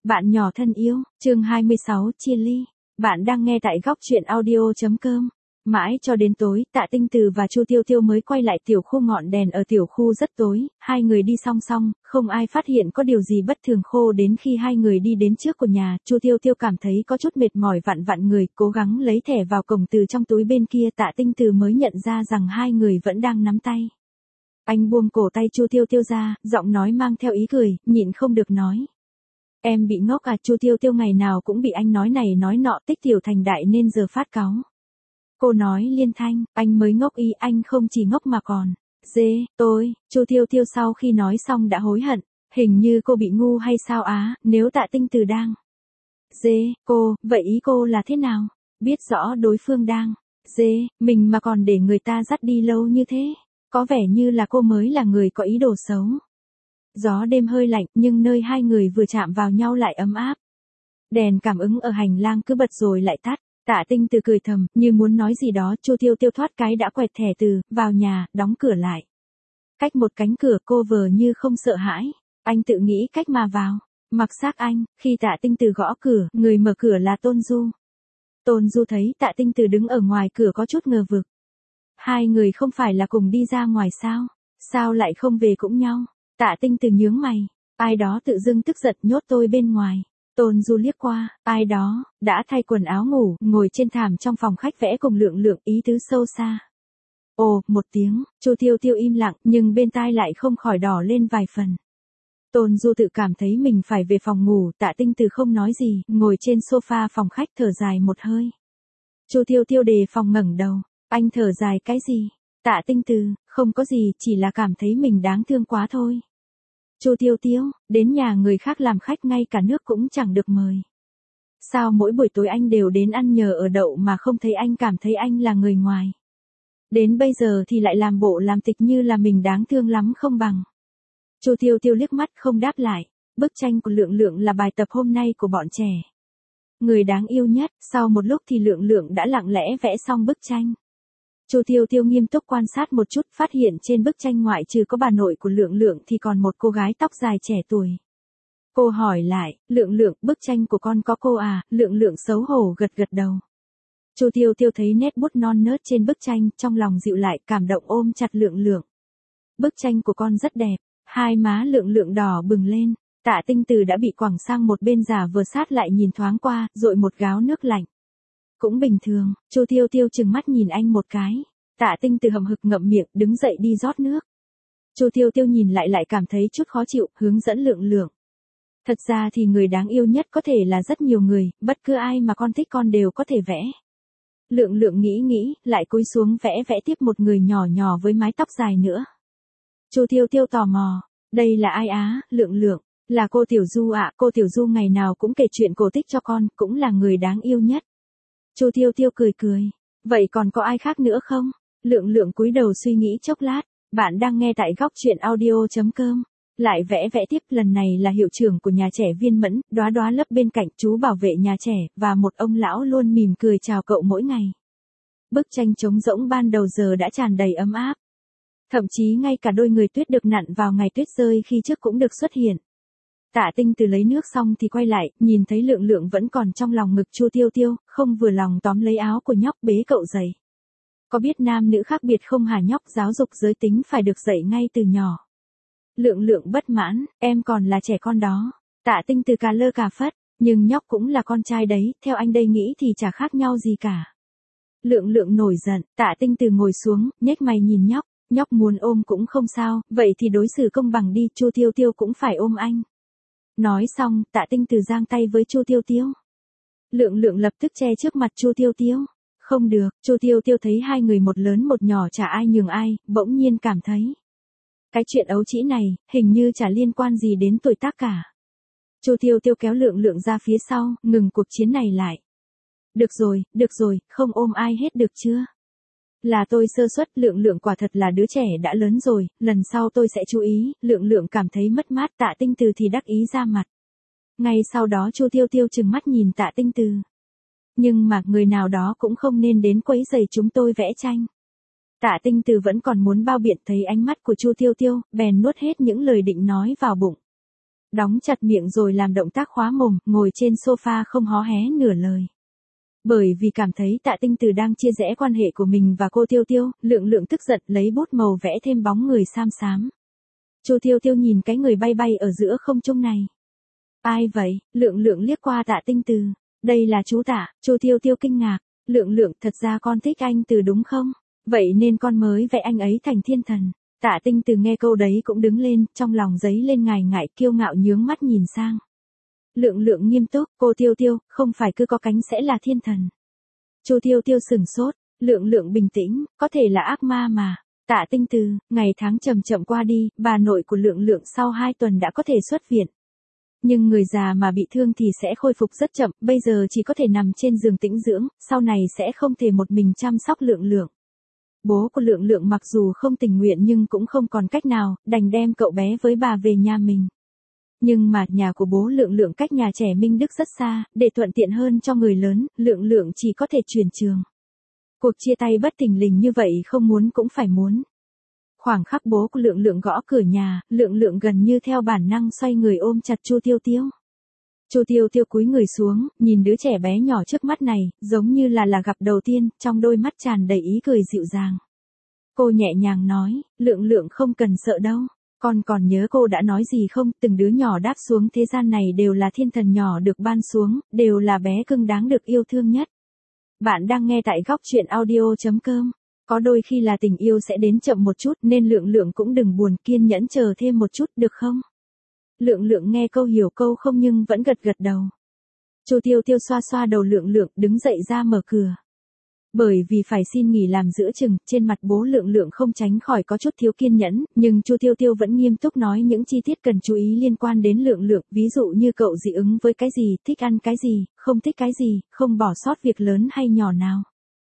Bạn nhỏ thân yêu, chương 26, chia ly. Bạn đang nghe tại góc truyện audio.com. Mãi cho đến tối, Tạ Tinh Từ và Chu Tiêu Tiêu mới quay lại tiểu khu. Ngọn đèn ở tiểu khu rất tối, hai người đi song song, không ai phát hiện có điều gì bất thường. Khô đến khi hai người đi đến trước của nhà, Chu Tiêu Tiêu cảm thấy có chút mệt mỏi, vặn vặn người, cố gắng lấy thẻ vào cổng. Từ trong túi bên kia, Tạ Tinh Từ mới nhận ra rằng hai người vẫn đang nắm tay. Anh buông cổ tay Chu Tiêu Tiêu ra, giọng nói mang theo ý cười, nhịn không được nói. Em bị ngốc à? Chu Tiêu Tiêu ngày nào cũng bị anh nói này nói nọ, tích tiểu thành đại nên giờ phát cáu. Cô nói liên thanh, anh mới ngốc ý, anh không chỉ ngốc mà còn. Chu Tiêu Tiêu sau khi nói xong đã hối hận, hình như cô bị ngu hay sao á, nếu Tạ Tinh Từ đang. Vậy ý cô là thế nào? Biết rõ đối phương đang. Mình mà còn để người ta dắt đi lâu như thế, có vẻ như là cô mới là người có ý đồ xấu. Gió đêm hơi lạnh, nhưng nơi hai người vừa chạm vào nhau lại ấm áp. Đèn cảm ứng ở hành lang cứ bật rồi lại tắt. Tạ Tinh Từ cười thầm, như muốn nói gì đó. Chu Tiêu Tiêu thoát cái đã quẹt thẻ từ, vào nhà, đóng cửa lại. Cách một cánh cửa, cô vờ như không sợ hãi. Anh tự nghĩ cách mà vào. Mặc xác anh, khi Tạ Tinh Từ gõ cửa, người mở cửa là Tôn Du. Tôn Du thấy Tạ Tinh Từ đứng ở ngoài cửa có chút ngờ vực. Hai người không phải là cùng đi ra ngoài sao? Sao lại không về cũng nhau? Tạ Tinh Từ nhướng mày. Ai đó tự dưng tức giận nhốt tôi bên ngoài. Tôn Du liếc qua, ai đó, đã thay quần áo ngủ, ngồi trên thảm trong phòng khách vẽ cùng Lượng Lượng, ý tứ sâu xa. Ồ, một tiếng, Chu Tiêu Tiêu im lặng, nhưng bên tai lại không khỏi đỏ lên vài phần. Tôn Du tự cảm thấy mình phải về phòng ngủ. Tạ Tinh Từ không nói gì, ngồi trên sofa phòng khách thở dài một hơi. Chu Tiêu Tiêu đề phòng ngẩng đầu. Anh thở dài cái gì? Tạ Tinh Từ, không có gì, chỉ là cảm thấy mình đáng thương quá thôi. Chu Tiêu Tiêu, đến nhà người khác làm khách ngay cả nước cũng chẳng được mời. Sao mỗi buổi tối anh đều đến ăn nhờ ở đậu mà không thấy anh, cảm thấy anh là người ngoài. Đến bây giờ thì lại làm bộ làm tịch như là mình đáng thương lắm không bằng. Chu Tiêu Tiêu liếc mắt không đáp lại. Bức tranh của Lượng Lượng là bài tập hôm nay của bọn trẻ. Người đáng yêu nhất, sau một lúc thì Lượng Lượng đã lặng lẽ vẽ xong bức tranh. Chu Tiêu Tiêu nghiêm túc quan sát một chút, phát hiện trên bức tranh ngoại trừ có bà nội của Lượng Lượng thì còn một cô gái tóc dài trẻ tuổi. Cô hỏi lại, Lượng Lượng, bức tranh của con có cô à? Lượng Lượng xấu hổ gật gật đầu. Chu Tiêu Tiêu thấy nét bút non nớt trên bức tranh, trong lòng dịu lại, cảm động ôm chặt Lượng Lượng. Bức tranh của con rất đẹp. Hai má Lượng Lượng đỏ bừng lên. Tạ Tinh Từ đã bị quẳng sang một bên, giả vờ sát lại nhìn thoáng qua, dội một gáo nước lạnh. Cũng bình thường. Chu Tiêu Tiêu trừng mắt nhìn anh một cái. Tạ Tinh Từ hậm hực ngậm miệng, đứng dậy đi rót nước. Chu Tiêu Tiêu nhìn lại cảm thấy chút khó chịu, hướng dẫn Lượng Lượng. Thật ra thì người đáng yêu nhất có thể là rất nhiều người, bất cứ ai mà con thích con đều có thể vẽ. Lượng Lượng nghĩ, lại cúi xuống vẽ tiếp một người nhỏ với mái tóc dài nữa. Chu Tiêu Tiêu tò mò, đây là ai á? Lượng Lượng, là cô Tiểu Du ạ. Cô Tiểu Du ngày nào cũng kể chuyện cổ tích cho con, cũng là người đáng yêu nhất. Chu Tiêu Tiêu cười. Vậy còn có ai khác nữa không? Lượng Lượng cúi đầu suy nghĩ chốc lát. Bạn đang nghe tại góc truyện audio.com. Lại vẽ tiếp, lần này là hiệu trưởng của nhà trẻ Viên Mẫn, Đóa Đóa lấp bên cạnh, chú bảo vệ nhà trẻ, và một ông lão luôn mỉm cười chào cậu mỗi ngày. Bức tranh trống rỗng ban đầu giờ đã tràn đầy ấm áp. Thậm chí ngay cả đôi người tuyết được nặn vào ngày tuyết rơi khi trước cũng được xuất hiện. Tạ Tinh Từ lấy nước xong thì quay lại, nhìn thấy Lượng Lượng vẫn còn trong lòng ngực Chu Tiêu Tiêu, không vừa lòng tóm lấy áo của nhóc bế cậu dậy. Có biết nam nữ khác biệt không hả nhóc? Giáo dục giới tính phải được dạy ngay từ nhỏ. Lượng Lượng bất mãn, em còn là trẻ con đó. Tạ Tinh Từ cà lơ cà phất, nhưng nhóc cũng là con trai đấy, theo anh đây nghĩ thì chả khác nhau gì cả. Lượng Lượng nổi giận. Tạ Tinh Từ ngồi xuống, nhếch mày nhìn nhóc. Nhóc muốn ôm cũng không sao, vậy thì đối xử công bằng đi, Chu Tiêu Tiêu cũng phải ôm anh. Nói xong, Tạ Tinh Từ giang tay với Chu Tiêu Tiêu. Lượng Lượng lập tức che trước mặt Chu Tiêu Tiêu. Không được. Chu Tiêu Tiêu thấy hai người một lớn một nhỏ chả ai nhường ai, bỗng nhiên cảm thấy cái chuyện ấu trĩ này, hình như chả liên quan gì đến tuổi tác cả. Chu Tiêu Tiêu kéo Lượng Lượng ra phía sau, ngừng cuộc chiến này lại. Được rồi, không ôm ai hết được chưa? Là tôi sơ suất. Lượng Lượng quả thật là đứa trẻ đã lớn rồi, lần sau tôi sẽ chú ý. Lượng Lượng cảm thấy mất mát. Tạ Tinh Từ thì đắc ý ra mặt. Ngay sau đó Chu Tiêu Tiêu trừng mắt nhìn Tạ Tinh Từ. Nhưng mà người nào đó cũng không nên đến quấy rầy chúng tôi vẽ tranh. Tạ Tinh Từ vẫn còn muốn bao biện, thấy ánh mắt của Chu Tiêu Tiêu, bèn nuốt hết những lời định nói vào bụng. đóng chặt miệng rồi làm động tác khóa mồm, ngồi trên sofa không hó hé nửa lời. Bởi vì cảm thấy Tạ Tinh Từ đang chia rẽ quan hệ của mình và cô Tiêu Tiêu, Lượng Lượng tức giận lấy bút màu vẽ thêm bóng người xám xám. Chu Tiêu Tiêu nhìn cái người bay bay ở giữa không trung này. Ai vậy? Lượng Lượng liếc qua Tạ Tinh Từ. Đây là chú Tạ. Chu Tiêu Tiêu kinh ngạc. Lượng Lượng, thật ra con thích anh Từ đúng không? Vậy nên con mới vẽ anh ấy thành thiên thần. Tạ Tinh Từ nghe câu đấy cũng đứng lên, trong lòng giấy lên ngài ngại kiêu ngạo nhướng mắt nhìn sang. Lượng Lượng nghiêm túc, cô Tiêu Tiêu, không phải cứ có cánh sẽ là thiên thần. Chu Tiêu Tiêu sừng sốt, Lượng Lượng bình tĩnh, có thể là ác ma mà. Tạ Tinh Từ, ngày tháng chậm chậm qua đi, bà nội của Lượng Lượng sau 2 tuần đã có thể xuất viện. Nhưng người già mà bị thương thì sẽ khôi phục rất chậm, bây giờ chỉ có thể nằm trên giường tĩnh dưỡng, sau này sẽ không thể một mình chăm sóc Lượng Lượng. Bố của Lượng Lượng mặc dù không tình nguyện nhưng cũng không còn cách nào, đành đem cậu bé với bà về nhà mình. Nhưng mà nhà của bố Lượng Lượng cách nhà trẻ Minh Đức rất xa, để thuận tiện hơn cho người lớn, Lượng Lượng chỉ có thể chuyển trường. Cuộc chia tay bất thình lình như vậy không muốn cũng phải muốn. Khoảng khắc bố của Lượng Lượng gõ cửa nhà, Lượng Lượng gần như theo bản năng xoay người ôm chặt Chu Tiêu Tiêu. Chu Tiêu Tiêu cúi người xuống, nhìn đứa trẻ bé nhỏ trước mắt này, giống như là gặp đầu tiên, trong đôi mắt tràn đầy ý cười dịu dàng. Cô nhẹ nhàng nói, Lượng Lượng không cần sợ đâu. Con còn nhớ cô đã nói gì không, từng đứa nhỏ đáp xuống thế gian này đều là thiên thần nhỏ được ban xuống, đều là bé cưng đáng được yêu thương nhất. Bạn đang nghe tại góc truyện audio.com. Có đôi khi là tình yêu sẽ đến chậm một chút nên Lượng Lượng cũng đừng buồn, kiên nhẫn chờ thêm một chút được không? Lượng Lượng nghe câu hiểu câu không nhưng vẫn gật gật đầu. Chu Tiêu Tiêu xoa xoa đầu Lượng Lượng đứng dậy ra mở cửa. Bởi vì phải xin nghỉ làm giữa chừng, trên mặt bố Lượng Lượng không tránh khỏi có chút thiếu kiên nhẫn, nhưng Chu Tiêu Tiêu vẫn nghiêm túc nói những chi tiết cần chú ý liên quan đến Lượng Lượng, ví dụ như cậu dị ứng với cái gì, thích ăn cái gì, không thích cái gì, không bỏ sót việc lớn hay nhỏ nào.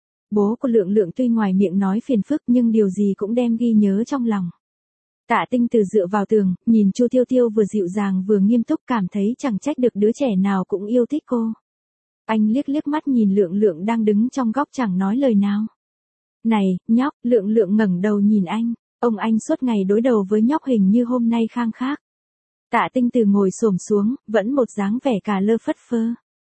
Bố của Lượng Lượng tuy ngoài miệng nói phiền phức nhưng điều gì cũng đem ghi nhớ trong lòng. Tạ Tinh Từ dựa vào tường, nhìn Chu Tiêu Tiêu vừa dịu dàng vừa nghiêm túc, cảm thấy chẳng trách được đứa trẻ nào cũng yêu thích cô. Anh liếc liếc mắt nhìn Lượng Lượng đang đứng trong góc chẳng nói lời nào. Này, nhóc, Lượng Lượng ngẩng đầu nhìn anh, ông anh suốt ngày đối đầu với nhóc hình như hôm nay khang khác. Tạ Tinh Từ ngồi xổm xuống, vẫn một dáng vẻ cà lơ phất phơ.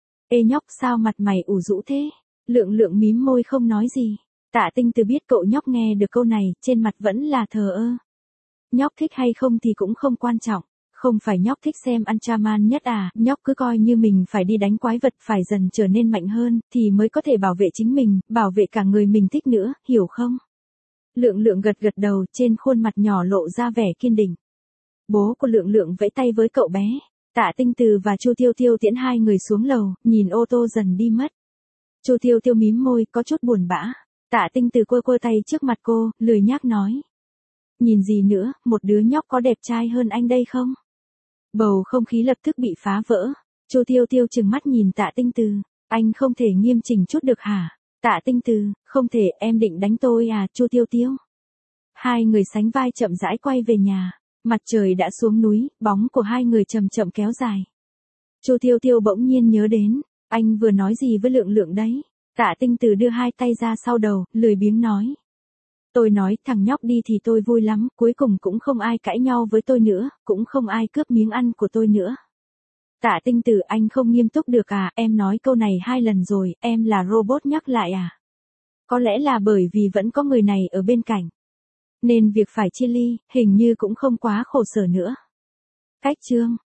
Ê nhóc, sao mặt mày ủ rũ thế? Lượng Lượng mím môi không nói gì. Tạ Tinh Từ biết cậu nhóc nghe được câu này, trên mặt vẫn là thờ ơ. Nhóc thích hay không thì cũng không quan trọng. Không phải nhóc thích xem Ultraman nhất à, nhóc cứ coi như mình phải đi đánh quái vật, phải dần trở nên mạnh hơn, thì mới có thể bảo vệ chính mình, bảo vệ cả người mình thích nữa, hiểu không? Lượng Lượng gật gật đầu, trên khuôn mặt nhỏ lộ ra vẻ kiên định. Bố của Lượng Lượng vẫy tay với cậu bé. Tạ Tinh Từ và Chu Tiêu Tiêu tiễn hai người xuống lầu, nhìn ô tô dần đi mất. Chu Tiêu Tiêu mím môi, có chút buồn bã. Tạ Tinh Từ quơ quơ tay trước mặt cô, lười nhác nói. Nhìn gì nữa, một đứa nhóc có đẹp trai hơn anh đây không? Bầu không khí lập tức bị phá vỡ. Chu Tiêu Tiêu trừng mắt nhìn Tạ Tinh Từ. Anh không thể nghiêm chỉnh chút được hả? Tạ Tinh Từ, không thể, em định đánh tôi à, Chu Tiêu Tiêu. Hai người sánh vai chậm rãi quay về nhà. Mặt trời đã xuống núi, bóng của hai người chậm chậm kéo dài. Chu Tiêu Tiêu bỗng nhiên nhớ đến, anh vừa nói gì với Lượng Lượng đấy? Tạ Tinh Từ đưa hai tay ra sau đầu, lười biếng nói. Tôi nói thằng nhóc đi thì tôi vui lắm, cuối cùng cũng không ai cãi nhau với tôi nữa, cũng không ai cướp miếng ăn của tôi nữa. Tạ Tinh Từ, anh không nghiêm túc được à, em nói câu này 2 lần rồi, em là robot nhắc lại à? Có lẽ là bởi vì vẫn có người này ở bên cạnh. Nên việc phải chia ly, hình như cũng không quá khổ sở nữa. Cách chương.